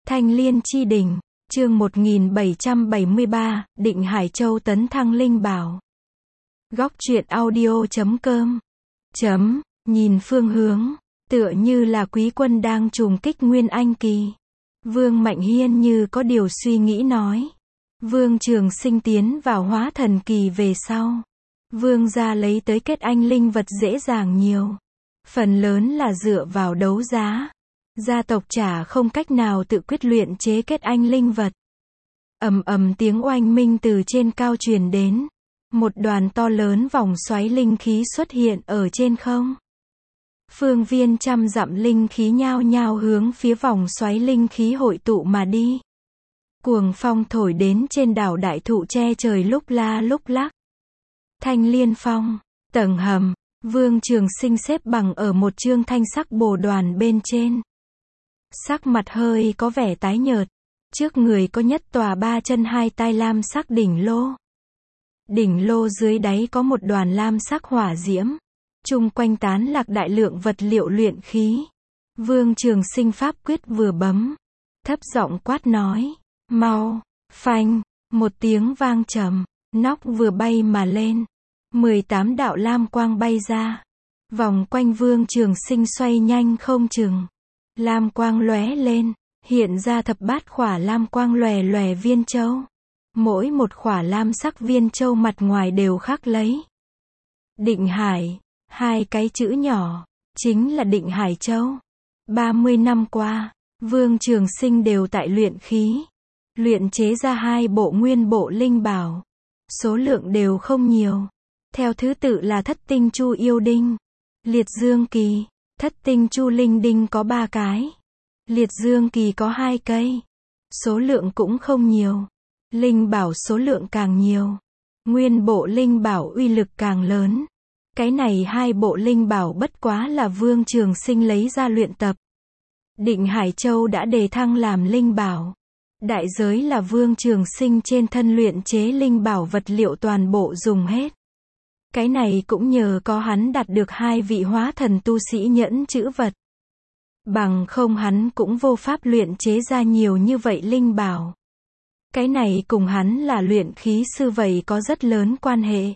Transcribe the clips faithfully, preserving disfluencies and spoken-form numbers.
Thanh Liên Chi Đỉnh, chương một nghìn bảy trăm bảy mươi ba, Định Hải Châu tấn thăng linh bảo. Góc truyện audio chấm com. Chấm, nhìn phương hướng, tựa như là quý quân đang trùng kích Nguyên Anh Kỳ. Vương Mạnh Hiên như có điều suy nghĩ nói. Vương Trường Sinh tiến vào hóa thần kỳ về sau. Vương gia lấy tới kết anh linh vật dễ dàng nhiều. Phần lớn là dựa vào đấu giá. Gia tộc chả không cách nào tự quyết luyện chế kết anh linh vật. Ầm ầm tiếng oanh minh từ trên cao truyền đến. Một đoàn to lớn vòng xoáy linh khí xuất hiện ở trên không. Phương viên trăm dặm linh khí nhao nhao hướng phía vòng xoáy linh khí hội tụ mà đi. Cuồng phong thổi đến trên đảo đại thụ che trời lúc la lúc lắc. Thanh Liên Phong, tầng hầm, Vương Trường Sinh xếp bằng ở một chương thanh sắc bồ đoàn bên trên. Sắc mặt hơi có vẻ tái nhợt. Trước người có nhất tòa ba chân hai tai lam sắc đỉnh lô. Đỉnh lô dưới đáy có một đoàn lam sắc hỏa diễm. Chung quanh tán lạc đại lượng vật liệu luyện khí. Vương Trường Sinh pháp quyết vừa bấm. Thấp giọng quát nói. Mau, phanh, một tiếng vang trầm. Nóc vừa bay mà lên. mười tám đạo lam quang bay ra. Vòng quanh Vương Trường Sinh xoay nhanh không chừng. Lam quang lóe lên. Hiện ra thập bát khỏa lam quang lòe lòe viên châu. Mỗi một khỏa lam sắc viên châu mặt ngoài đều khắc lấy Định Hải, hai cái chữ nhỏ, chính là Định Hải Châu. ba mươi năm qua, Vương Trường Sinh đều tại luyện khí, luyện chế ra hai bộ nguyên bộ linh bảo. Số lượng đều không nhiều. Theo thứ tự là Thất Tinh Chu Yêu Đinh, Liệt Dương Kỳ. Thất Tinh Chu Linh Đinh có ba cái. Liệt Dương Kỳ có hai cây. Số lượng cũng không nhiều. Linh bảo số lượng càng nhiều. Nguyên bộ linh bảo uy lực càng lớn. Cái này hai bộ linh bảo bất quá là Vương Trường Sinh lấy ra luyện tập. Định Hải Châu đã đề thăng làm linh bảo. Đại giới là Vương Trường Sinh trên thân luyện chế linh bảo vật liệu toàn bộ dùng hết. Cái này cũng nhờ có hắn đạt được hai vị hóa thần tu sĩ nhẫn chữ vật. Bằng không hắn cũng vô pháp luyện chế ra nhiều như vậy linh bảo. Cái này cùng hắn là luyện khí sư vậy có rất lớn quan hệ.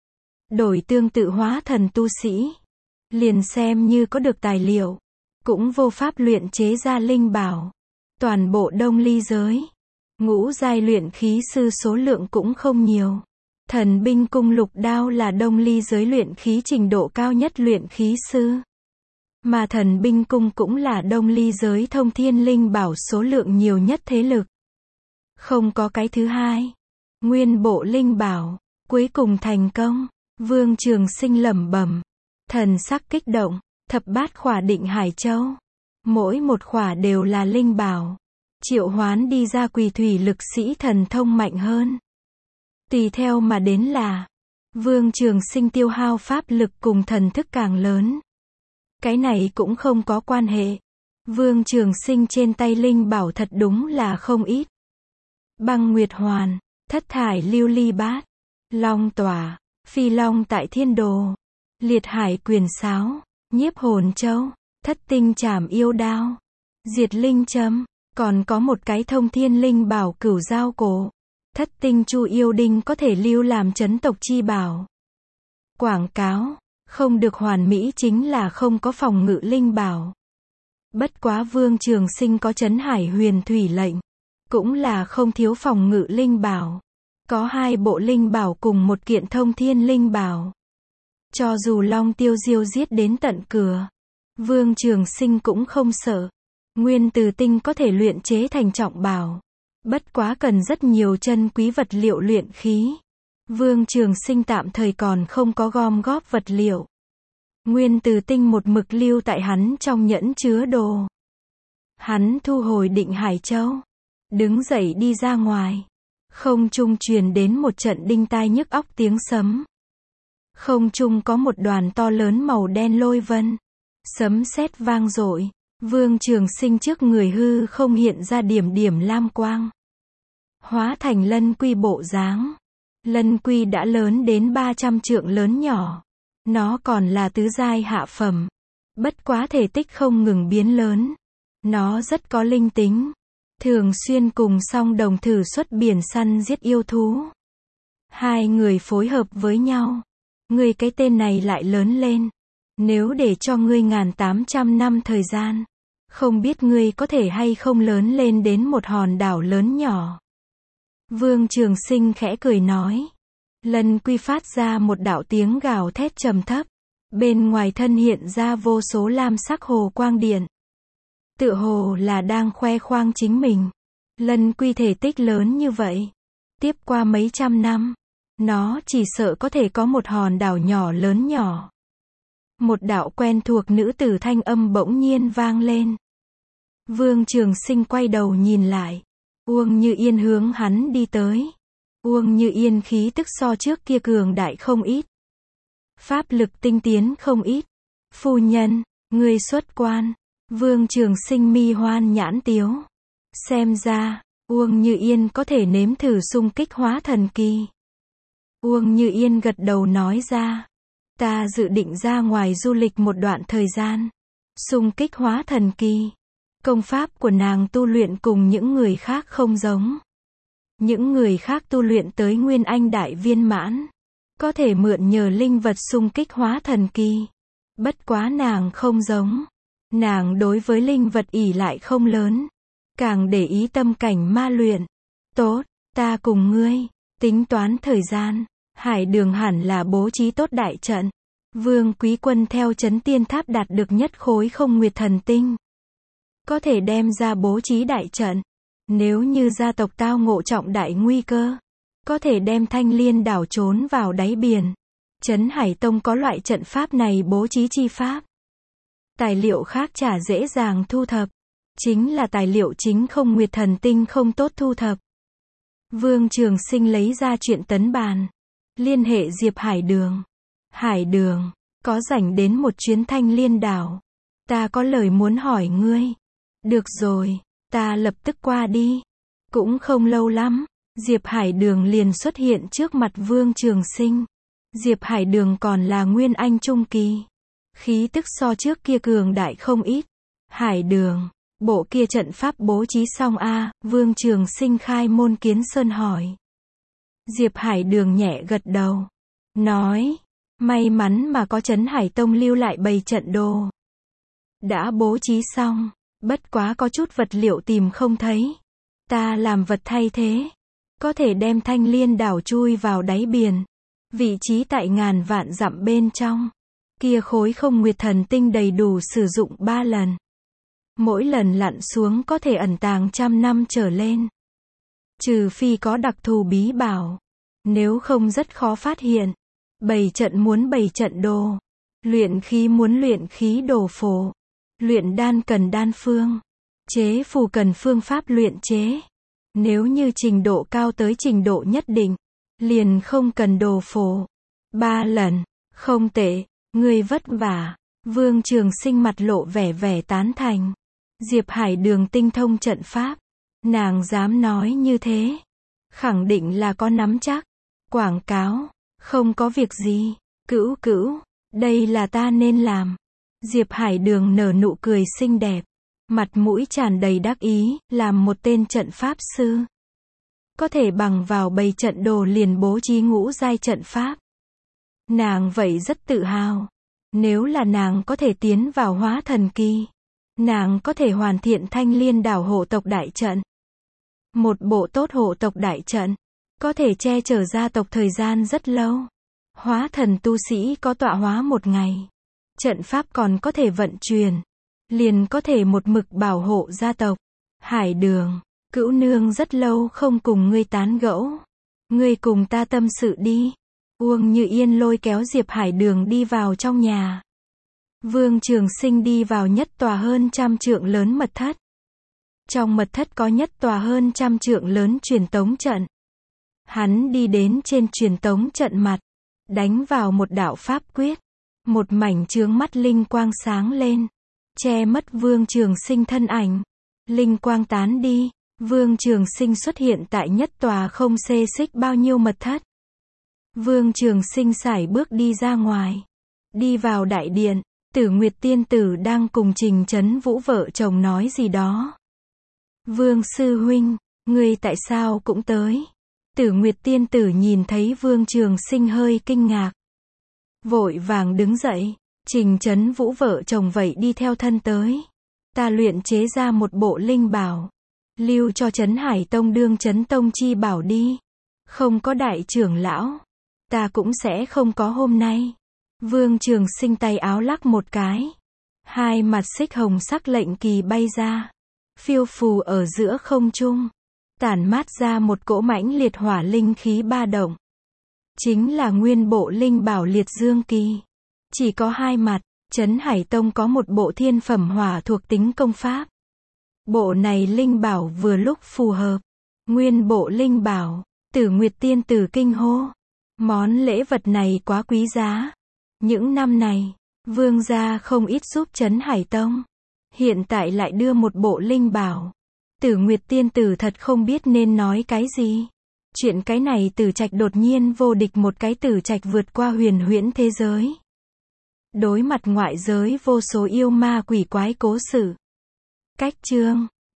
Đổi tương tự hóa thần tu sĩ, liền xem như có được tài liệu, cũng vô pháp luyện chế ra linh bảo. Toàn bộ Đông Ly giới, ngũ giai luyện khí sư số lượng cũng không nhiều. Thần binh cung lục đao là Đông Ly giới luyện khí trình độ cao nhất luyện khí sư. Mà thần binh cung cũng là Đông Ly giới thông thiên linh bảo số lượng nhiều nhất thế lực. Không có cái thứ hai. Nguyên bộ linh bảo, cuối cùng thành công. Vương Trường Sinh lẩm bẩm. Thần sắc kích động, thập bát khỏa Định Hải Châu. Mỗi một khỏa đều là linh bảo. Triệu hoán đi ra quỳ thủy lực sĩ thần thông mạnh hơn. Tùy theo mà đến là, Vương Trường Sinh tiêu hao pháp lực cùng thần thức càng lớn. Cái này cũng không có quan hệ. Vương Trường Sinh trên tay linh bảo thật đúng là không ít. Băng Nguyệt Hoàn, Thất Thải Lưu Ly Bát, Long Tỏa, Phi Long tại Thiên Đồ, Liệt Hải Quyền Sáo, Nhiếp Hồn Châu, Thất Tinh Trảm Yêu Đao, Diệt Linh Châm, còn có một cái thông thiên linh bảo Cửu Dao Cổ. Thất Tinh Chu Yêu Đinh có thể lưu làm trấn tộc chi bảo. Quảng cáo, không được hoàn mỹ chính là không có phòng ngự linh bảo. Bất quá Vương Trường Sinh có Trấn Hải Huyền Thủy lệnh, cũng là không thiếu phòng ngự linh bảo. Có hai bộ linh bảo cùng một kiện thông thiên linh bảo. Cho dù Long Tiêu Diêu giết đến tận cửa, Vương Trường Sinh cũng không sợ. Nguyên từ tinh có thể luyện chế thành trọng bảo. Bất quá cần rất nhiều chân quý vật liệu luyện khí. Vương Trường Sinh tạm thời còn không có gom góp vật liệu. Nguyên từ tinh một mực lưu tại hắn trong nhẫn chứa đồ. Hắn thu hồi Định Hải Châu, đứng dậy đi ra ngoài. Không trung truyền đến một trận đinh tai nhức óc tiếng sấm. Không trung có một đoàn to lớn màu đen lôi vân. Sấm sét vang dội. Vương Trường Sinh trước người hư không hiện ra điểm điểm lam quang. Hóa thành lân quy bộ dáng. Lân quy đã lớn đến ba trăm trượng lớn nhỏ. Nó còn là tứ giai hạ phẩm. Bất quá thể tích không ngừng biến lớn. Nó rất có linh tính. thường xuyên cùng song đồng thử xuất biển săn giết yêu thú. Hai người phối hợp với nhau. Ngươi cái tên này lại lớn lên. Nếu để cho ngươi ngàn tám trăm năm thời gian, không biết ngươi có thể hay không lớn lên đến một hòn đảo lớn nhỏ. Vương Trường Sinh khẽ cười nói. Lân Quy phát ra một đạo tiếng gào thét trầm thấp. Bên ngoài thân hiện ra vô số lam sắc hồ quang điện. Tựa hồ là đang khoe khoang chính mình. Lân Quy thể tích lớn như vậy. Tiếp qua mấy trăm năm, nó chỉ sợ có thể có một hòn đảo nhỏ lớn nhỏ. Một đạo quen thuộc nữ tử thanh âm bỗng nhiên vang lên. Vương Trường Sinh quay đầu nhìn lại. Uông Như Yên hướng hắn đi tới. Uông Như Yên khí tức so trước kia cường đại không ít. Pháp lực tinh tiến không ít. Phu nhân, ngươi xuất quan. Vương Trường Sinh mi hoan nhãn tiếu. Xem ra, Uông Như Yên có thể nếm thử xung kích hóa thần kỳ. Uông Như Yên gật đầu nói ra. Ta dự định ra ngoài du lịch một đoạn thời gian. Xung kích hóa thần kỳ. Công pháp của nàng tu luyện cùng những người khác không giống. Những người khác tu luyện tới Nguyên Anh đại viên mãn. Có thể mượn nhờ linh vật xung kích hóa thần kỳ. Bất quá nàng không giống. Nàng đối với linh vật ỷ lại không lớn. Càng để ý tâm cảnh ma luyện. Tốt, ta cùng ngươi. Tính toán thời gian. Hải Đường hẳn là bố trí tốt đại trận. Vương Quý Quân theo Chấn Tiên Tháp đạt được nhất khối không nguyệt thần tinh. Có thể đem ra bố trí đại trận. Nếu như gia tộc tao ngộ trọng đại nguy cơ, có thể đem Thanh Liên đảo trốn vào đáy biển. Trấn Hải Tông có loại trận pháp này bố trí chi pháp. Tài liệu khác chả dễ dàng thu thập. Chính là tài liệu chính không nguyệt thần tinh không tốt thu thập. Vương Trường Sinh lấy ra chuyện tấn bàn. Liên hệ Diệp Hải Đường. Hải Đường, có rảnh đến một chuyến Thanh Liên đảo. Ta có lời muốn hỏi ngươi. Được rồi, ta lập tức qua đi. Cũng không lâu lắm, Diệp Hải Đường liền xuất hiện trước mặt Vương Trường Sinh. Diệp Hải Đường còn là Nguyên Anh trung kỳ. Khí tức so trước kia cường đại không ít. Hải Đường, bộ kia trận pháp bố trí xong a? À, Vương Trường Sinh khai môn kiến sơn hỏi. Diệp Hải Đường nhẹ gật đầu. Nói, may mắn mà có Trấn Hải Tông lưu lại bày trận đồ. Đã bố trí xong, bất quá có chút vật liệu tìm không thấy. Ta làm vật thay thế. Có thể đem Thanh Liên đảo chui vào đáy biển. Vị trí tại ngàn vạn dặm bên trong. Kia khối không nguyệt thần tinh đầy đủ sử dụng ba lần. Mỗi lần lặn xuống có thể ẩn tàng trăm năm trở lên. Trừ phi có đặc thù bí bảo. Nếu không rất khó phát hiện. Bày trận muốn bày trận đồ. Luyện khí muốn luyện khí đồ phổ. Luyện đan cần đan phương. Chế phù cần phương pháp luyện chế. Nếu như trình độ cao tới trình độ nhất định, liền không cần đồ phổ. Ba lần, không tệ, ngươi vất vả. Vương Trường Sinh mặt lộ vẻ vẻ tán thành. Diệp Hải Đường tinh thông trận pháp. Nàng dám nói như thế. Khẳng định là có nắm chắc. Quảng cáo, không có việc gì. Cữu cữu, đây là ta nên làm. Diệp Hải Đường nở nụ cười xinh đẹp. Mặt mũi tràn đầy đắc ý, làm một tên trận pháp sư. Có thể bằng vào bày trận đồ liền bố trí ngũ giai trận pháp. Nàng vậy rất tự hào. Nếu là nàng có thể tiến vào hóa thần kỳ, nàng có thể hoàn thiện Thanh Liên đảo hộ tộc đại trận. Một bộ tốt hộ tộc đại trận, có thể che chở gia tộc thời gian rất lâu. Hóa thần tu sĩ có tọa hóa một ngày. Trận pháp còn có thể vận chuyển. Liền có thể một mực bảo hộ gia tộc. Hải Đường, cữu nương rất lâu không cùng ngươi tán gẫu. Ngươi cùng ta tâm sự đi. Uông Như Yên lôi kéo Diệp Hải Đường đi vào trong nhà. Vương Trường Sinh đi vào nhất tòa hơn trăm trượng lớn mật thất. Trong mật thất có nhất tòa hơn trăm trượng lớn truyền tống trận. Hắn đi đến trên truyền tống trận mặt, đánh vào một đạo pháp quyết. Một mảnh chướng mắt linh quang sáng lên, che mất Vương Trường Sinh thân ảnh. Linh quang tán đi, Vương Trường Sinh xuất hiện tại nhất tòa không xê xích bao nhiêu mật thất. Vương Trường Sinh sải bước đi ra ngoài. Đi vào đại điện, Tử Nguyệt Tiên Tử đang cùng Trình Chấn Vũ vợ chồng nói gì đó. Vương sư huynh, ngươi tại sao cũng tới? Tử Nguyệt tiên tử nhìn thấy Vương Trường Sinh hơi kinh ngạc. Vội vàng đứng dậy, Trình Chấn Vũ vợ chồng vậy đi theo thân tới. Ta luyện chế ra một bộ linh bảo, lưu cho Trấn Hải Tông đương Trấn Tông chi bảo đi. Không có đại trưởng lão, ta cũng sẽ không có hôm nay. Vương Trường Sinh tay áo lắc một cái. Hai mặt xích hồng sắc lệnh kỳ bay ra, phiêu phù ở giữa không trung, tản mát ra một cỗ mãnh liệt hỏa linh khí ba động. Chính là nguyên bộ linh bảo liệt dương kỳ. Chỉ có hai mặt, Trấn Hải Tông có một bộ thiên phẩm hỏa thuộc tính công pháp. Bộ này linh bảo vừa lúc phù hợp. Nguyên bộ linh bảo, Tử Nguyệt tiên tử kinh hô. Món lễ vật này quá quý giá. Những năm này, Vương gia không ít giúp Trấn Hải Tông. Hiện tại lại đưa một bộ linh bảo. Tử Nguyệt tiên tử thật không biết nên nói cái gì. Chuyện cái này Tử Trạch đột nhiên vô địch một cái Tử Trạch vượt qua huyền huyễn thế giới. Đối mặt ngoại giới vô số yêu ma quỷ quái cố sự. Cách chương